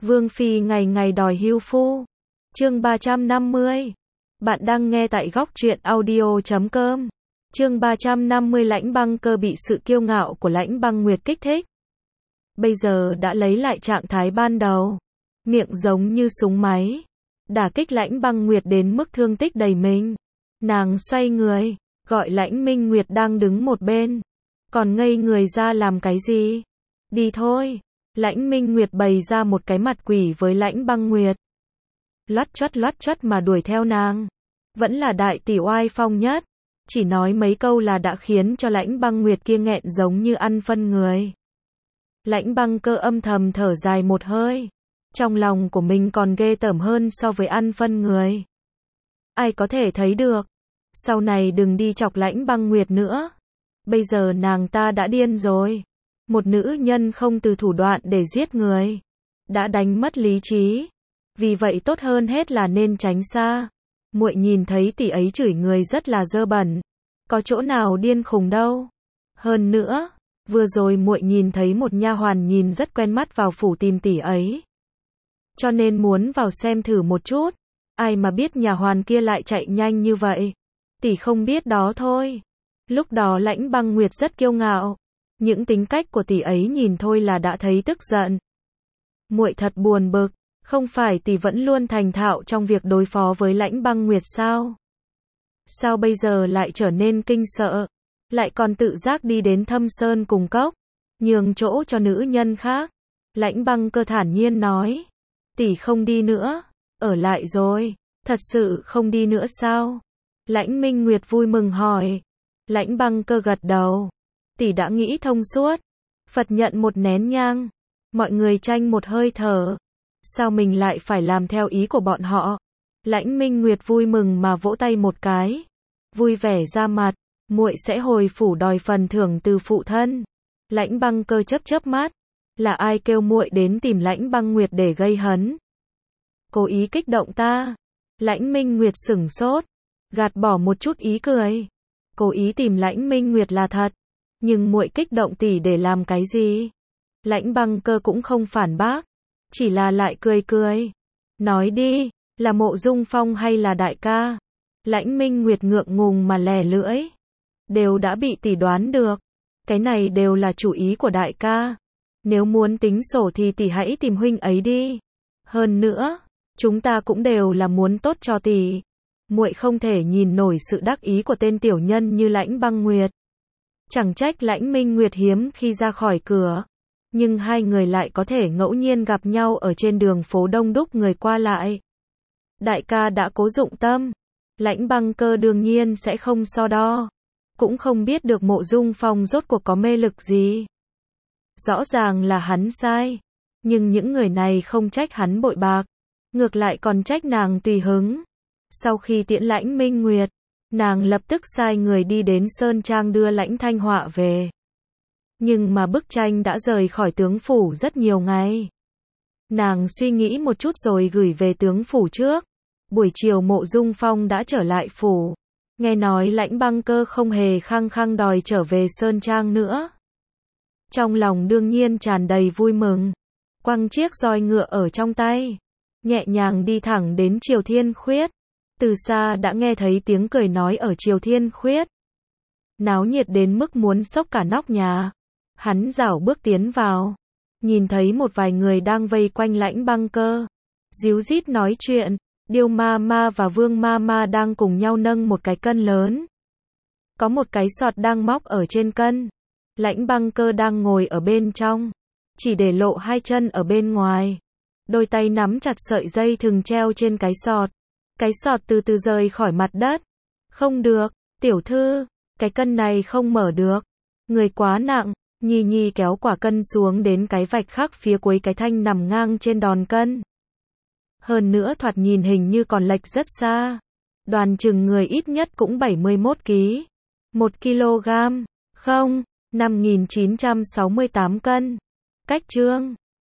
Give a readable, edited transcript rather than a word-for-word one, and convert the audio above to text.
Vương phi ngày ngày đòi hưu phu. Chương 350. Bạn đang nghe tại góc truyện audio.com. Chương 350. Lãnh Băng Cơ bị sự kiêu ngạo của Lãnh Băng Nguyệt kích thích. Bây giờ đã lấy lại trạng thái ban đầu. Miệng giống như súng máy. Đả kích Lãnh Băng Nguyệt đến mức thương tích đầy mình. Nàng xoay người, gọi Lãnh Minh Nguyệt đang đứng một bên. Còn ngây người ra làm cái gì? Đi thôi. Lãnh Minh Nguyệt bày ra một cái mặt quỷ với Lãnh Băng Nguyệt. Loắt choắt mà đuổi theo nàng. Vẫn là đại tỷ oai phong nhất. Chỉ nói mấy câu là đã khiến cho Lãnh Băng Nguyệt kia nghẹn giống như ăn phân người. Lãnh Băng Cơ âm thầm thở dài một hơi. Trong lòng của mình còn ghê tởm hơn so với ăn phân người. Ai có thể thấy được. Sau này đừng đi chọc Lãnh Băng Nguyệt nữa. Bây giờ nàng ta đã điên rồi. Một nữ nhân không từ thủ đoạn để giết người. Đã đánh mất lý trí. Vì vậy tốt hơn hết là nên tránh xa. Muội nhìn thấy tỷ ấy chửi người rất là dơ bẩn. Có chỗ nào điên khùng đâu. Hơn nữa, vừa rồi muội nhìn thấy một nha hoàn nhìn rất quen mắt vào phủ tìm tỷ ấy. Cho nên muốn vào xem thử một chút. Ai mà biết nhà hoàn kia lại chạy nhanh như vậy. Tỷ không biết đó thôi. Lúc đó Lãnh Băng Nguyệt rất kiêu ngạo. Những tính cách của tỷ ấy nhìn thôi là đã thấy tức giận. Muội thật buồn bực, không phải tỷ vẫn luôn thành thạo trong việc đối phó với Lãnh Băng Nguyệt sao? Sao bây giờ lại trở nên kinh sợ, lại còn tự giác đi đến Thâm Sơn cùng cốc, nhường chỗ cho nữ nhân khác? Lãnh Băng Cơ thản nhiên nói, tỷ không đi nữa, ở lại rồi, thật sự không đi nữa sao? Lãnh Minh Nguyệt vui mừng hỏi. Lãnh Băng Cơ gật đầu. Tỷ đã nghĩ thông suốt. Phật nhận một nén nhang. Mọi người tranh một hơi thở. Sao mình lại phải làm theo ý của bọn họ? Lãnh Minh Nguyệt vui mừng mà vỗ tay một cái. Vui vẻ ra mặt. Muội sẽ hồi phủ đòi phần thưởng từ phụ thân. Lãnh Băng Cơ chớp mắt. Là ai kêu muội đến tìm Lãnh Băng Nguyệt để gây hấn? Cố ý kích động ta. Lãnh Minh Nguyệt sửng sốt. Gạt bỏ một chút ý cười. Cố ý tìm Lãnh Minh Nguyệt là thật. Nhưng muội kích động tỷ để làm cái gì? Lãnh Băng Cơ cũng không phản bác. Chỉ là lại cười. Nói đi, là Mộ Dung Phong hay là đại ca? Lãnh Minh Nguyệt ngượng ngùng mà lè lưỡi. Đều đã bị tỷ đoán được. Cái này đều là chủ ý của đại ca. Nếu muốn tính sổ thì tỷ hãy tìm huynh ấy đi. Hơn nữa, chúng ta cũng đều là muốn tốt cho tỷ. Muội không thể nhìn nổi sự đắc ý của tên tiểu nhân như Lãnh Băng Nguyệt. Chẳng trách Lãnh Minh Nguyệt hiếm khi ra khỏi cửa. Nhưng hai người lại có thể ngẫu nhiên gặp nhau ở trên đường phố đông đúc người qua lại. Đại ca đã cố dụng tâm. Lãnh Băng Cơ đương nhiên sẽ không so đo. Cũng không biết được Mộ Dung Phong rốt cuộc có mê lực gì. Rõ ràng là hắn sai. Nhưng những người này không trách hắn bội bạc. Ngược lại còn trách nàng tùy hứng. Sau khi tiễn Lãnh Minh Nguyệt, nàng lập tức sai người đi đến Sơn Trang đưa Lãnh Thanh Họa về. Nhưng mà bức tranh đã rời khỏi tướng phủ rất nhiều ngày. Nàng suy nghĩ một chút rồi gửi về tướng phủ trước. Buổi chiều Mộ Dung Phong đã trở lại phủ. Nghe nói Lãnh Băng Cơ không hề khăng khăng đòi trở về Sơn Trang nữa. Trong lòng đương nhiên tràn đầy vui mừng. Quăng chiếc roi ngựa ở trong tay. Nhẹ nhàng đi thẳng đến Triều Thiên Khuyết. Từ xa đã nghe thấy tiếng cười nói ở Triều Thiên Khuyết. Náo nhiệt đến mức muốn xốc cả nóc nhà. Hắn rảo bước tiến vào. Nhìn thấy một vài người đang vây quanh Lãnh Băng Cơ. Díu dít nói chuyện. Điêu ma ma và Vương ma ma đang cùng nhau nâng một cái cân lớn. Có một cái sọt đang móc ở trên cân. Lãnh Băng Cơ đang ngồi ở bên trong. Chỉ để lộ hai chân ở bên ngoài. Đôi tay nắm chặt sợi dây thừng treo trên cái sọt. Cái sọt từ từ rời khỏi mặt đất. Không được, tiểu thư, cái cân này không mở được. Người quá nặng. Nhi Nhi kéo quả cân xuống đến cái vạch khác phía cuối cái thanh nằm ngang trên đòn cân. Hơn nữa thoạt nhìn hình như còn lệch rất xa. Đoàn chừng người ít nhất cũng 71 kg. 1 kg. Không, 5.968 cân. Cách chương.